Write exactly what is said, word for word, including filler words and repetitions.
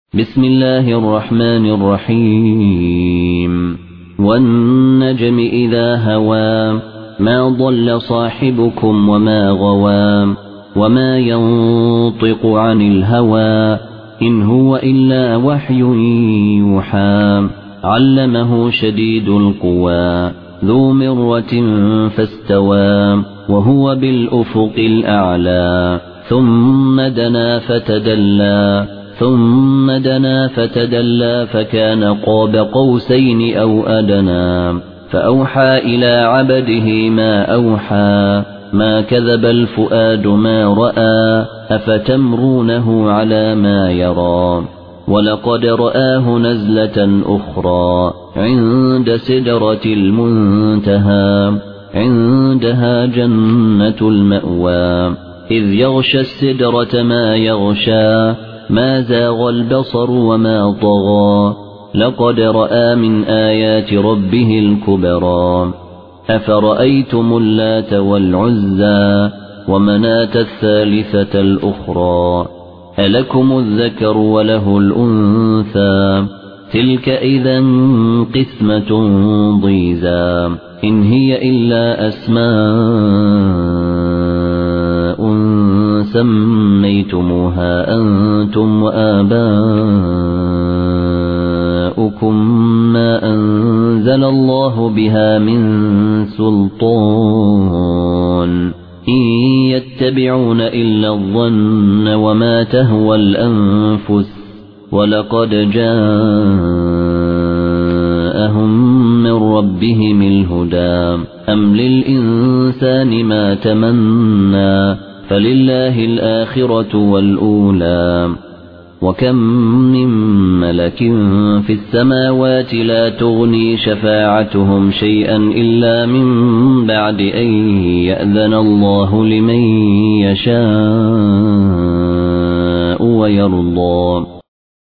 بسم الله الرحمن الرحيم والنجم إذا هوى ما ضل صاحبكم وما غوى وما ينطق عن الهوى إن هو إلا وحي يوحى علمه شديد القوى ذو مرة فاستوى وهو بالأفق الأعلى ثم دنا فتدلى ثم دنا فتدلى فكان قاب قوسين أو أدنى فأوحى إلى عبده ما أوحى ما كذب الفؤاد ما رأى أفتمرونه على ما يرى ولقد رآه نزلة أخرى عند سدرة المنتهى عندها جنة المأوى إذ يغشى السدرة ما يغشى ما زاغ البصر وما طغى لقد رأى من آيات ربه الكبرى أفرأيتم اللات والعزى ومناة الثالثة الأخرى ألكم الذكر وله الأنثى تلك إذا قسمة ضيزى إن هي إلا أسماء سميتموها أنتم وآباؤكم ما أنزل الله بها من سلطان إن يتبعون إلا الظن وما تهوى الأنفس ولقد جاءهم من ربهم الهدى أم للإنسان ما تمنى فلله الآخرة والأولى وكم من ملك في السماوات لا تغني شفاعتهم شيئا إلا من بعد أن يأذن الله لمن يشاء ويرضى